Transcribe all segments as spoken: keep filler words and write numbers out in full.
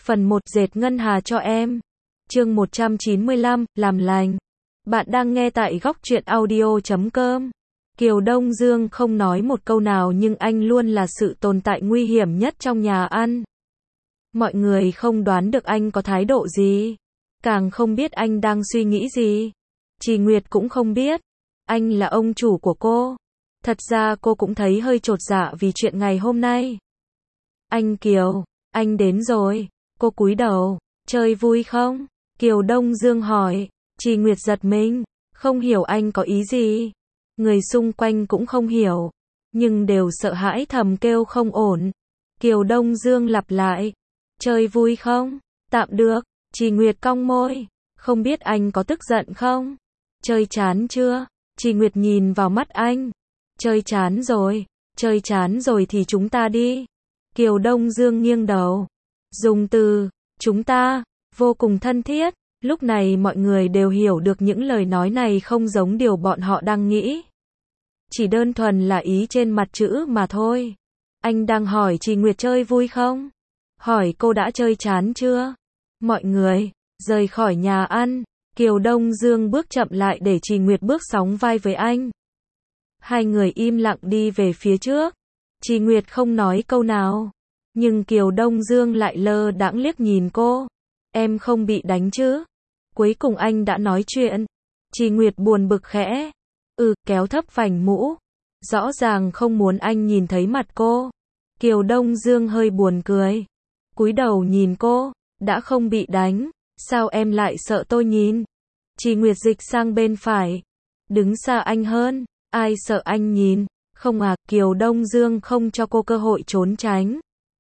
Phần một dệt ngân hà cho em. Chương một trăm chín mươi lăm, làm lành. Bạn đang nghe tại góc truyện audio chấm com. Kiều Đông Dương không nói một câu nào nhưng anh luôn là sự tồn tại nguy hiểm nhất trong nhà ăn. Mọi người không đoán được anh có thái độ gì, càng không biết anh đang suy nghĩ gì. Trì Nguyệt cũng không biết. Anh là ông chủ của cô. Thật ra cô cũng thấy hơi chột dạ vì chuyện ngày hôm nay. Anh Kiều, anh đến rồi. Cô cúi đầu. Chơi vui không? Kiều Đông Dương hỏi. Trì Nguyệt giật mình, không hiểu anh có ý gì. Người xung quanh cũng không hiểu, nhưng đều sợ hãi thầm kêu không ổn. Kiều Đông Dương lặp lại. Chơi vui không? Tạm được. Trì Nguyệt cong môi. Không biết anh có tức giận không? Chơi chán chưa? Trì Nguyệt nhìn vào mắt anh. Chơi chán rồi. Chơi chán rồi thì chúng ta đi. Kiều Đông Dương nghiêng đầu. Dùng từ chúng ta vô cùng thân thiết. Lúc này mọi người đều hiểu được những lời nói này không giống điều bọn họ đang nghĩ. Chỉ đơn thuần là ý trên mặt chữ mà thôi. Anh đang hỏi Trì Nguyệt chơi vui không? Hỏi cô đã chơi chán chưa? Mọi người rời khỏi nhà ăn. Kiều Đông Dương bước chậm lại để Trì Nguyệt bước sóng vai với anh. Hai người im lặng đi về phía trước. Trì Nguyệt không nói câu nào, nhưng Kiều Đông Dương lại lơ đãng liếc nhìn cô. Em không bị đánh chứ? Cuối cùng anh đã nói chuyện. Trì Nguyệt buồn bực khẽ. Ừ, kéo thấp vành mũ. Rõ ràng không muốn anh nhìn thấy mặt cô. Kiều Đông Dương hơi buồn cười. Cúi đầu nhìn cô. Đã không bị đánh, sao em lại sợ tôi nhìn? Trì Nguyệt dịch sang bên phải. Đứng xa anh hơn. Ai sợ anh nhìn? Không à, Kiều Đông Dương không cho cô cơ hội trốn tránh.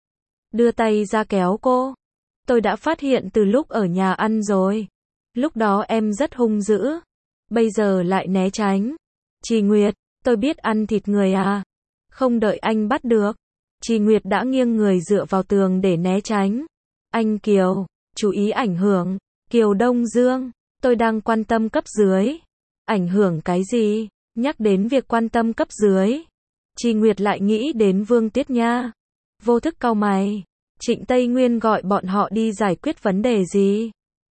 Đưa tay ra kéo cô. Tôi đã phát hiện từ lúc ở nhà ăn rồi. Lúc đó em rất hung dữ. Bây giờ lại né tránh. Trì Nguyệt, tôi biết ăn thịt người à. Không đợi anh bắt được. Trì Nguyệt đã nghiêng người dựa vào tường để né tránh. Anh Kiều, chú ý ảnh hưởng. Kiều Đông Dương, tôi đang quan tâm cấp dưới. Ảnh hưởng cái gì? Nhắc đến việc quan tâm cấp dưới, Trì Nguyệt lại nghĩ đến Vương Tiết Nha. Vô thức cau mày. Trịnh Tây Nguyên gọi bọn họ đi giải quyết vấn đề gì?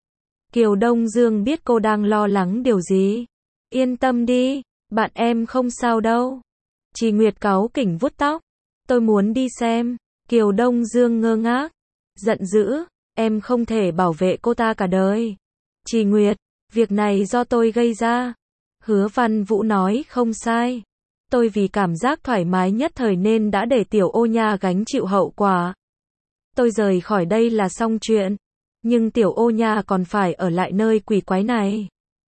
Kiều Đông Dương biết cô đang lo lắng điều gì. Yên tâm đi, bạn em không sao đâu. Trì Nguyệt cáu kỉnh vuốt tóc. Tôi muốn đi xem. Kiều Đông Dương ngơ ngác. Giận dữ, em không thể bảo vệ cô ta cả đời. Trì Nguyệt, việc này do tôi gây ra. Hứa Văn Vũ nói không sai. Tôi vì cảm giác thoải mái nhất thời nên đã để Tiểu Ô Nha gánh chịu hậu quả. Tôi rời khỏi đây là xong chuyện. Nhưng Tiểu Ô Nha còn phải ở lại nơi quỷ quái này.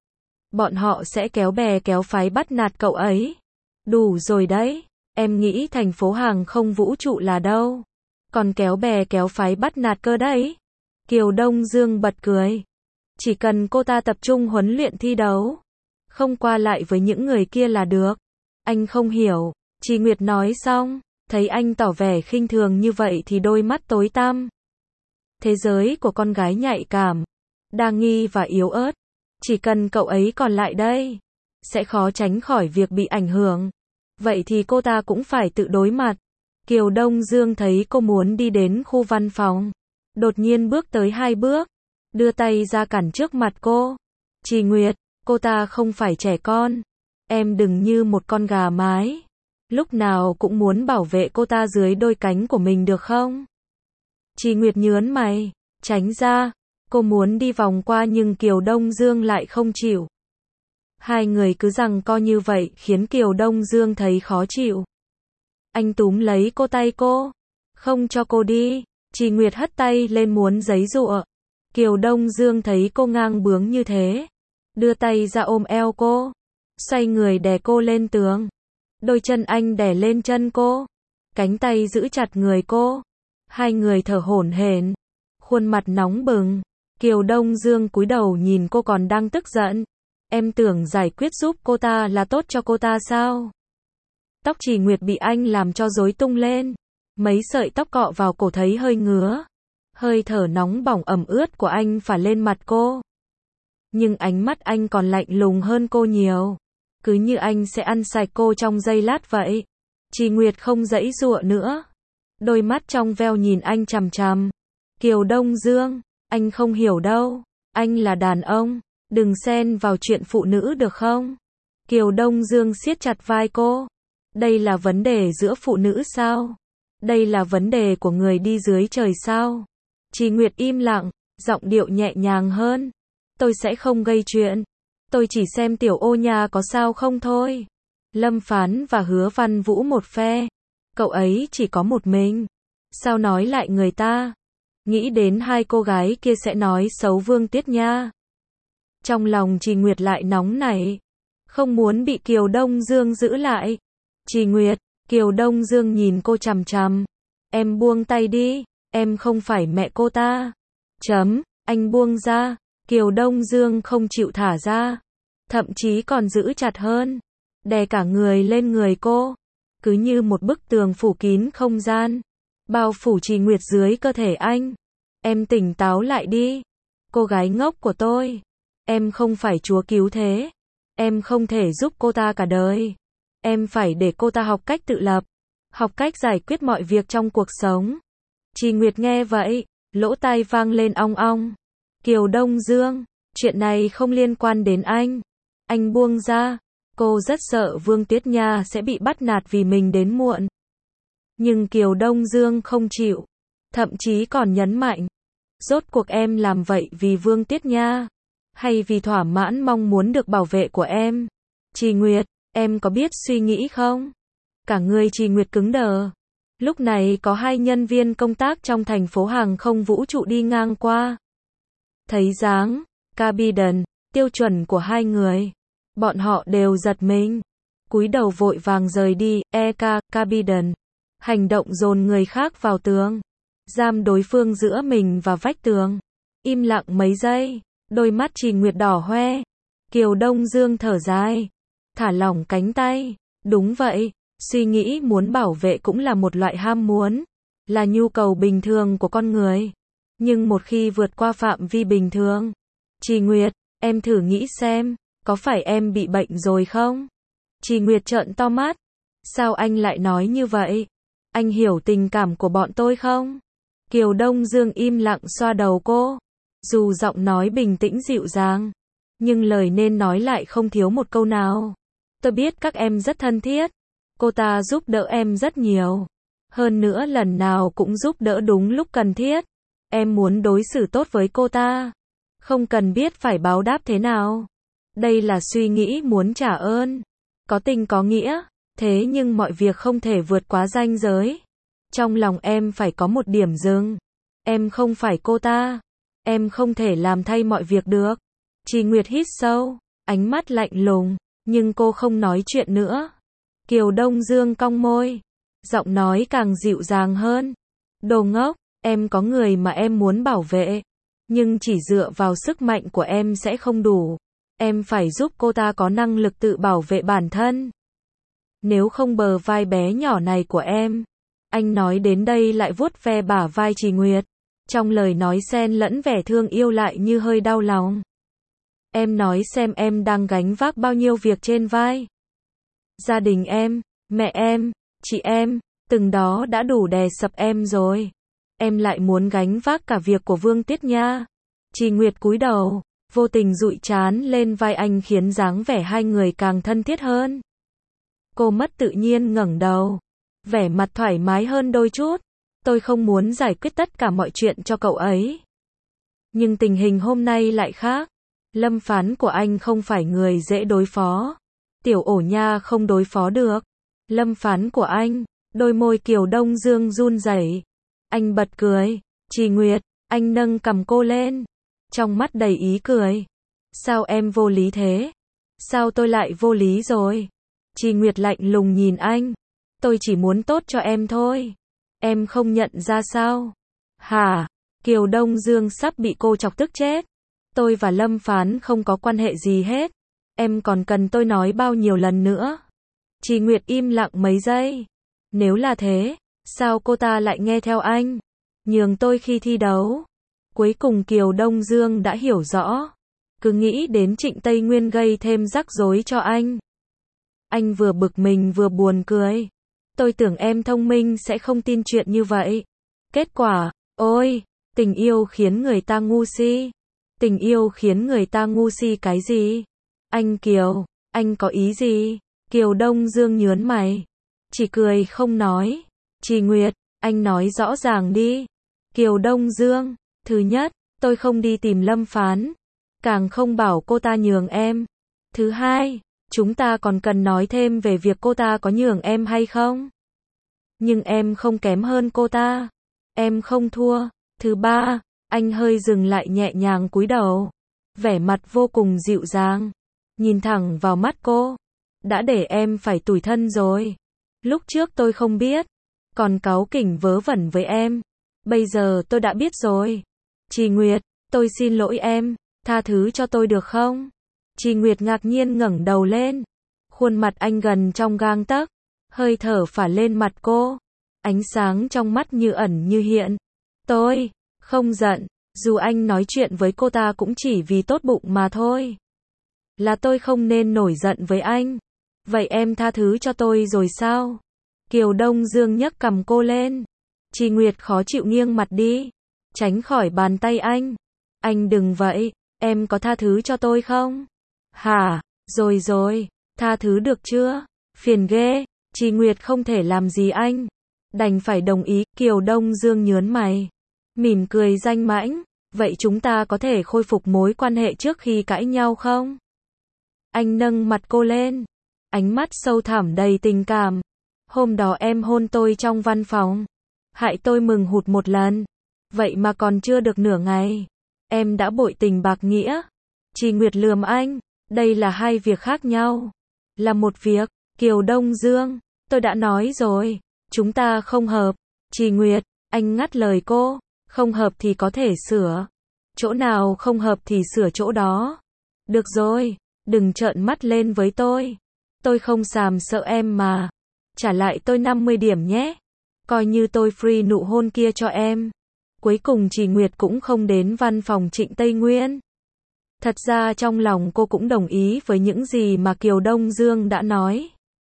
Bọn họ sẽ kéo bè kéo phái bắt nạt cậu ấy. Đủ rồi đấy. Em nghĩ thành phố hàng không vũ trụ là đâu? Còn kéo bè kéo phái bắt nạt cơ đấy. Kiều Đông Dương bật cười. Chỉ cần cô ta tập trung huấn luyện thi đấu, không qua lại với những người kia là được. Anh không hiểu. Trì Nguyệt nói xong, thấy anh tỏ vẻ khinh thường như vậy thì đôi mắt tối tăm. Thế giới của con gái nhạy cảm, đa nghi và yếu ớt. Chỉ cần cậu ấy còn lại đây, sẽ khó tránh khỏi việc bị ảnh hưởng. Vậy thì cô ta cũng phải tự đối mặt. Kiều Đông Dương thấy cô muốn đi đến khu văn phòng. Đột nhiên bước tới hai bước. Đưa tay ra cản trước mặt cô. Trì Nguyệt, cô ta không phải trẻ con. Em đừng như một con gà mái. Lúc nào cũng muốn bảo vệ cô ta dưới đôi cánh của mình được không? Trì Nguyệt nhớn mày. Tránh ra. Cô muốn đi vòng qua nhưng Kiều Đông Dương lại không chịu. Hai người cứ giằng co như vậy khiến Kiều Đông Dương thấy khó chịu. Anh túm lấy cô tay cô. Không cho cô đi. Trì Nguyệt hất tay lên muốn giấy giụa. Kiều Đông Dương thấy cô ngang bướng như thế. Đưa tay ra ôm eo cô. Xoay người đè cô lên tường. Đôi chân anh đè lên chân cô. Cánh tay giữ chặt người cô. Hai người thở hổn hển. Khuôn mặt nóng bừng. Kiều Đông Dương cúi đầu nhìn cô còn đang tức giận. Em tưởng giải quyết giúp cô ta là tốt cho cô ta sao? Tóc Trì Nguyệt bị anh làm cho rối tung lên. Mấy sợi tóc cọ vào cổ thấy hơi ngứa. Hơi thở nóng bỏng ẩm ướt của anh phả lên mặt cô. Nhưng ánh mắt anh còn lạnh lùng hơn cô nhiều. Cứ như anh sẽ ăn sạch cô trong giây lát vậy. Trì Nguyệt không giãy giụa nữa. Đôi mắt trong veo nhìn anh chằm chằm. Kiều Đông Dương, anh không hiểu đâu. Anh là đàn ông. Đừng xen vào chuyện phụ nữ được không? Kiều Đông Dương siết chặt vai cô. Đây là vấn đề giữa phụ nữ sao? Đây là vấn đề của người đi dưới trời sao? Trì Nguyệt im lặng, giọng điệu nhẹ nhàng hơn. Tôi sẽ không gây chuyện. Tôi chỉ xem Tiểu Ô nhà có sao không thôi. Lâm Phán và Hứa Văn Vũ một phe. Cậu ấy chỉ có một mình. Sao nói lại người ta? Nghĩ đến hai cô gái kia sẽ nói xấu Vương Tiết Nha. Trong lòng Trì Nguyệt lại nóng nảy. Không muốn bị Kiều Đông Dương giữ lại. Trì Nguyệt, Kiều Đông Dương nhìn cô chằm chằm. Em buông tay đi, em không phải mẹ cô ta. Chấm, anh buông ra. Kiều Đông Dương không chịu thả ra. Thậm chí còn giữ chặt hơn. Đè cả người lên người cô. Cứ như một bức tường phủ kín không gian. Bao phủ Trì Nguyệt dưới cơ thể anh. Em tỉnh táo lại đi. Cô gái ngốc của tôi. Em không phải chúa cứu thế. Em không thể giúp cô ta cả đời. Em phải để cô ta học cách tự lập. Học cách giải quyết mọi việc trong cuộc sống. Trì Nguyệt nghe vậy, lỗ tai vang lên ong ong. Kiều Đông Dương, chuyện này không liên quan đến anh. Anh buông ra. Cô rất sợ Vương Tiết Nha sẽ bị bắt nạt vì mình đến muộn. Nhưng Kiều Đông Dương không chịu. Thậm chí còn nhấn mạnh. Rốt cuộc em làm vậy vì Vương Tiết Nha. Hay vì thỏa mãn mong muốn được bảo vệ của em? Trì Nguyệt, em có biết suy nghĩ không? Cả người Trì Nguyệt cứng đờ. Lúc này có hai nhân viên công tác trong thành phố hàng không vũ trụ đi ngang qua. Thấy dáng, cabin, tiêu chuẩn của hai người. Bọn họ đều giật mình. Cúi đầu vội vàng rời đi, e ca, cabin. Hành động dồn người khác vào tường. Giam đối phương giữa mình và vách tường. Im lặng mấy giây. Đôi mắt Trì Nguyệt đỏ hoe. Kiều Đông Dương thở dài. Thả lỏng cánh tay. Đúng vậy, suy nghĩ muốn bảo vệ cũng là một loại ham muốn. Là nhu cầu bình thường của con người. Nhưng một khi vượt qua phạm vi bình thường. Trì Nguyệt, em thử nghĩ xem, có phải em bị bệnh rồi không? Trì Nguyệt trợn to mắt. Sao anh lại nói như vậy? Anh hiểu tình cảm của bọn tôi không? Kiều Đông Dương im lặng xoa đầu cô. Dù giọng nói bình tĩnh dịu dàng, nhưng lời nên nói lại không thiếu một câu nào. Tôi biết các em rất thân thiết. Cô ta giúp đỡ em rất nhiều. Hơn nữa lần nào cũng giúp đỡ đúng lúc cần thiết. Em muốn đối xử tốt với cô ta. Không cần biết phải báo đáp thế nào. Đây là suy nghĩ muốn trả ơn. Có tình có nghĩa. Thế nhưng mọi việc không thể vượt quá ranh giới. Trong lòng em phải có một điểm dừng. Em không phải cô ta. Em không thể làm thay mọi việc được. Trì Nguyệt hít sâu, ánh mắt lạnh lùng, nhưng cô không nói chuyện nữa. Kiều Đông Dương cong môi, giọng nói càng dịu dàng hơn. Đồ ngốc, em có người mà em muốn bảo vệ, nhưng chỉ dựa vào sức mạnh của em sẽ không đủ. Em phải giúp cô ta có năng lực tự bảo vệ bản thân. Nếu không bờ vai bé nhỏ này của em. Anh nói đến đây lại vuốt ve bả vai Trì Nguyệt. Trong lời nói xen lẫn vẻ thương yêu lại như hơi đau lòng. Em nói xem em đang gánh vác bao nhiêu việc trên vai. Gia đình em, mẹ em, chị em, từng đó đã đủ đè sập em rồi. Em lại muốn gánh vác cả việc của Vương Tiết Nha. Trì Nguyệt cúi đầu, vô tình dụi trán lên vai anh khiến dáng vẻ hai người càng thân thiết hơn. Cô mất tự nhiên ngẩng đầu, vẻ mặt thoải mái hơn đôi chút. Tôi không muốn giải quyết tất cả mọi chuyện cho cậu ấy. Nhưng tình hình hôm nay lại khác. Lâm Phán của anh không phải người dễ đối phó. Tiểu Ổ Nha không đối phó được. Lâm Phán của anh, đôi môi Kiều Đông Dương run rẩy. Anh bật cười. Trì Nguyệt, anh nâng cằm cô lên. Trong mắt đầy ý cười. Sao em vô lý thế? Sao tôi lại vô lý rồi? Trì Nguyệt lạnh lùng nhìn anh. Tôi chỉ muốn tốt cho em thôi. Em không nhận ra sao? Hả? Kiều Đông Dương sắp bị cô chọc tức chết. Tôi và Lâm Phán không có quan hệ gì hết. Em còn cần tôi nói bao nhiêu lần nữa? Trì Nguyệt im lặng mấy giây. Nếu là thế, sao cô ta lại nghe theo anh? Nhường tôi khi thi đấu. Cuối cùng Kiều Đông Dương đã hiểu rõ. Cứ nghĩ đến Trịnh Tây Nguyên gây thêm rắc rối cho anh. Anh vừa bực mình vừa buồn cười. Tôi tưởng em thông minh sẽ không tin chuyện như vậy. Kết quả, ôi, Tình yêu khiến người ta ngu si. Tình yêu khiến người ta ngu si cái gì? Anh Kiều, anh có ý gì? Kiều Đông Dương nhớn mày. Chỉ cười không nói. Trì Nguyệt, anh nói rõ ràng đi. Kiều Đông Dương, thứ nhất, tôi không đi tìm Lâm Phán. Càng không bảo cô ta nhường em. Thứ hai, chúng ta còn cần nói thêm về việc cô ta có nhường em hay không. Nhưng em không kém hơn cô ta. Em không thua. Thứ ba, anh hơi dừng lại nhẹ nhàng cúi đầu. Vẻ mặt vô cùng dịu dàng. Nhìn thẳng vào mắt cô. Đã để em phải tủi thân rồi. Lúc trước tôi không biết. Còn cáu kỉnh vớ vẩn với em. Bây giờ tôi đã biết rồi. Trì Nguyệt, tôi xin lỗi em. Tha thứ cho tôi được không? Trì Nguyệt ngạc nhiên ngẩng đầu lên. Khuôn mặt anh gần trong gang tấc. Hơi thở phả lên mặt cô. Ánh sáng trong mắt như ẩn như hiện. Tôi không giận. Dù anh nói chuyện với cô ta cũng chỉ vì tốt bụng mà thôi. Là tôi không nên nổi giận với anh. Vậy em tha thứ cho tôi rồi sao? Kiều Đông Dương nhấc cằm cô lên. Trì Nguyệt khó chịu nghiêng mặt đi. Tránh khỏi bàn tay anh. Anh đừng vậy. Em có tha thứ cho tôi không? Hả? Rồi rồi. Tha thứ được chưa? Phiền ghê. Trì Nguyệt không thể làm gì anh. Đành phải đồng ý. Kiều Đông Dương nhớn mày. Mỉm cười danh mãnh. Vậy chúng ta có thể khôi phục mối quan hệ trước khi cãi nhau không? Anh nâng mặt cô lên. Ánh mắt sâu thẳm đầy tình cảm. Hôm đó em hôn tôi trong văn phòng. Hại tôi mừng hụt một lần. Vậy mà còn chưa được nửa ngày. Em đã bội tình bạc nghĩa. Trì Nguyệt lườm anh. Đây là hai việc khác nhau. Là một việc. Kiều Đông Dương. Tôi đã nói rồi. Chúng ta không hợp. Trì Nguyệt. Anh ngắt lời cô. Không hợp thì có thể sửa. Chỗ nào không hợp thì sửa chỗ đó. Được rồi. Đừng trợn mắt lên với tôi. Tôi không xàm sợ em mà. Trả lại tôi năm mươi điểm nhé. Coi như tôi free nụ hôn kia cho em. Cuối cùng Trì Nguyệt cũng không đến văn phòng Trịnh Tây Nguyên. Thật ra trong lòng cô cũng đồng ý với những gì mà Kiều Đông Dương đã nói.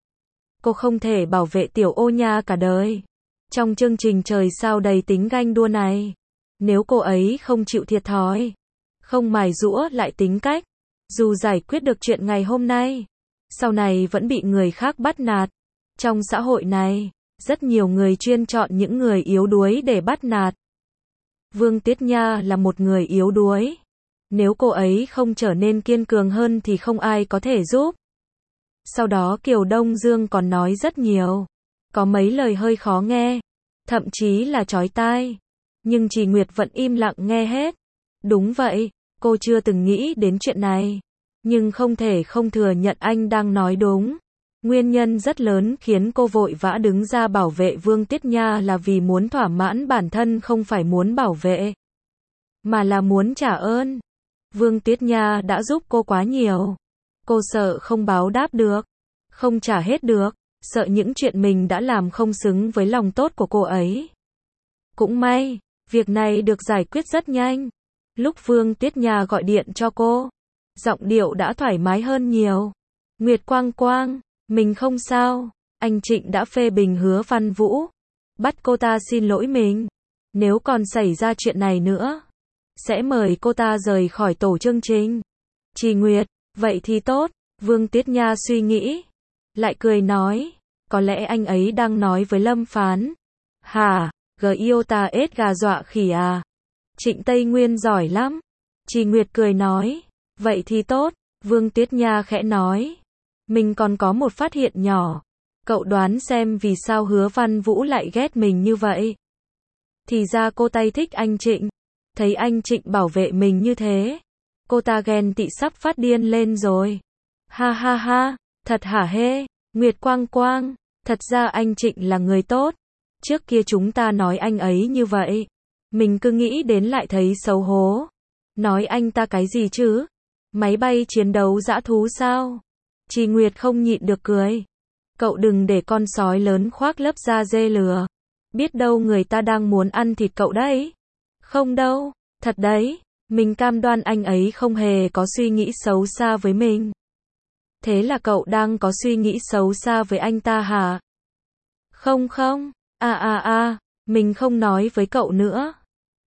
Cô không thể bảo vệ Tiểu Ô Nha cả đời. Trong chương trình trời sao đầy tính ganh đua này. Nếu cô ấy không chịu thiệt thòi. Không mài giũa lại tính cách. Dù giải quyết được chuyện ngày hôm nay. Sau này vẫn bị người khác bắt nạt. Trong xã hội này, rất nhiều người chuyên chọn những người yếu đuối để bắt nạt. Vương Tiết Nha là một người yếu đuối. Nếu cô ấy không trở nên kiên cường hơn thì không ai có thể giúp. Sau đó Kiều Đông Dương còn nói rất nhiều. Có mấy lời hơi khó nghe. Thậm chí là chói tai. Nhưng Trì Nguyệt vẫn im lặng nghe hết. Đúng vậy, cô chưa từng nghĩ đến chuyện này. Nhưng không thể không thừa nhận anh đang nói đúng. Nguyên nhân rất lớn khiến cô vội vã đứng ra bảo vệ Vương Tiết Nha là vì muốn thỏa mãn bản thân, không phải muốn bảo vệ. Mà là muốn trả ơn. Vương Tiết Nha đã giúp cô quá nhiều. Cô sợ không báo đáp được. Không trả hết được. Sợ những chuyện mình đã làm không xứng với lòng tốt của cô ấy. Cũng may, việc này được giải quyết rất nhanh. Lúc Vương Tiết Nha gọi điện cho cô, giọng điệu đã thoải mái hơn nhiều. Nguyệt Quang Quang, mình không sao. Anh Trịnh đã phê bình Hứa Văn Vũ. Bắt cô ta xin lỗi mình. Nếu còn xảy ra chuyện này nữa, sẽ mời cô ta rời khỏi tổ chương trình. Trì Nguyệt, vậy thì tốt. Vương Tiết Nha suy nghĩ. Lại cười nói. Có lẽ anh ấy đang nói với Lâm Phán. Hả, gờ yêu ta ết gà dọa khỉ à. Trịnh Tây Nguyên giỏi lắm. Trì Nguyệt cười nói. Vậy thì tốt. Vương Tiết Nha khẽ nói. Mình còn có một phát hiện nhỏ. Cậu đoán xem vì sao Hứa Văn Vũ lại ghét mình như vậy. Thì ra cô ta thích anh Trịnh. Thấy anh Trịnh bảo vệ mình như thế. Cô ta ghen tị sắp phát điên lên rồi. Ha ha ha, thật hả hê. Nguyệt Quang Quang, thật ra anh Trịnh là người tốt. Trước kia chúng ta nói anh ấy như vậy. Mình cứ nghĩ đến lại thấy xấu hổ. Nói anh ta cái gì chứ? Máy bay chiến đấu dã thú sao? Trì Nguyệt không nhịn được cười. Cậu đừng để con sói lớn khoác lớp da dê lừa. Biết đâu người ta đang muốn ăn thịt cậu đấy. Không đâu, thật đấy. Mình cam đoan anh ấy không hề có suy nghĩ xấu xa với mình. Thế là cậu đang có suy nghĩ xấu xa với anh ta hả? Không không, à à à, mình không nói với cậu nữa.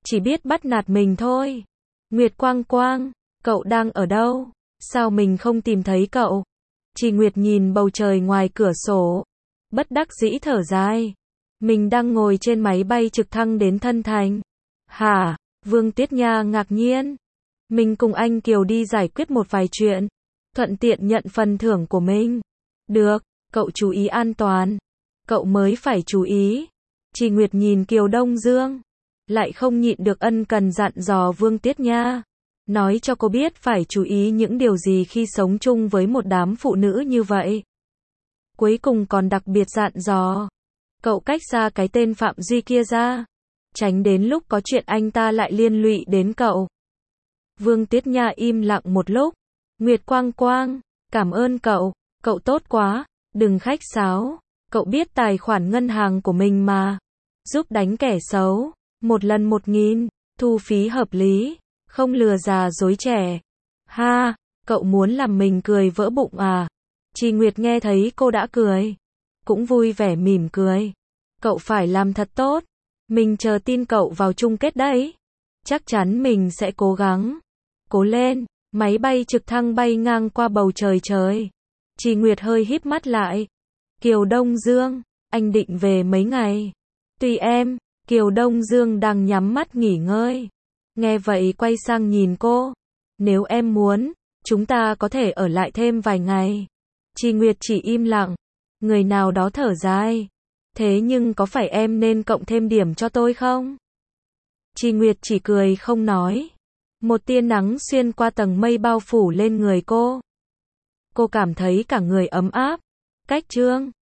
chỉ biết bắt nạt mình thôi. Nguyệt Quang Quang, cậu đang ở đâu? Sao mình không tìm thấy cậu? Trì Nguyệt nhìn bầu trời ngoài cửa sổ, bất đắc dĩ thở dài. Mình đang ngồi trên máy bay trực thăng đến Thân Thành. Hả? Vương Tiết Nha ngạc nhiên. Mình cùng anh Kiều đi giải quyết một vài chuyện, thuận tiện nhận phần thưởng của mình. Được, cậu chú ý an toàn. Cậu mới phải chú ý. Trì Nguyệt nhìn Kiều Đông Dương, lại không nhịn được ân cần dặn dò Vương Tiết Nha, nói cho cô biết phải chú ý những điều gì khi sống chung với một đám phụ nữ như vậy. Cuối cùng còn đặc biệt dặn dò, cậu cách xa cái tên Phạm Duy kia ra, tránh đến lúc có chuyện anh ta lại liên lụy đến cậu. Vương Tiết Nha im lặng một lúc. Nguyệt Quang Quang, cảm ơn cậu, cậu tốt quá, đừng khách sáo, cậu biết tài khoản ngân hàng của mình mà, giúp đánh kẻ xấu, một lần một nghìn, thu phí hợp lý, không lừa già dối trẻ. Ha, cậu muốn làm mình cười vỡ bụng à? Trì Nguyệt nghe thấy cô đã cười, cũng vui vẻ mỉm cười. Cậu phải làm thật tốt, mình chờ tin cậu vào chung kết đấy. Chắc chắn mình sẽ cố gắng. Cố lên. Máy bay trực thăng bay ngang qua bầu trời trời. Trì Nguyệt hơi híp mắt lại. Kiều Đông Dương, anh định về mấy ngày? Tùy em. Kiều Đông Dương đang nhắm mắt nghỉ ngơi. Nghe vậy quay sang nhìn cô. Nếu em muốn, chúng ta có thể ở lại thêm vài ngày. Trì Nguyệt chỉ im lặng. Người nào đó thở dài. Thế nhưng có phải em nên cộng thêm điểm cho tôi không? Trì Nguyệt chỉ cười không nói. Một tia nắng xuyên qua tầng mây bao phủ lên người cô. Cô cảm thấy cả người ấm áp. Cách chương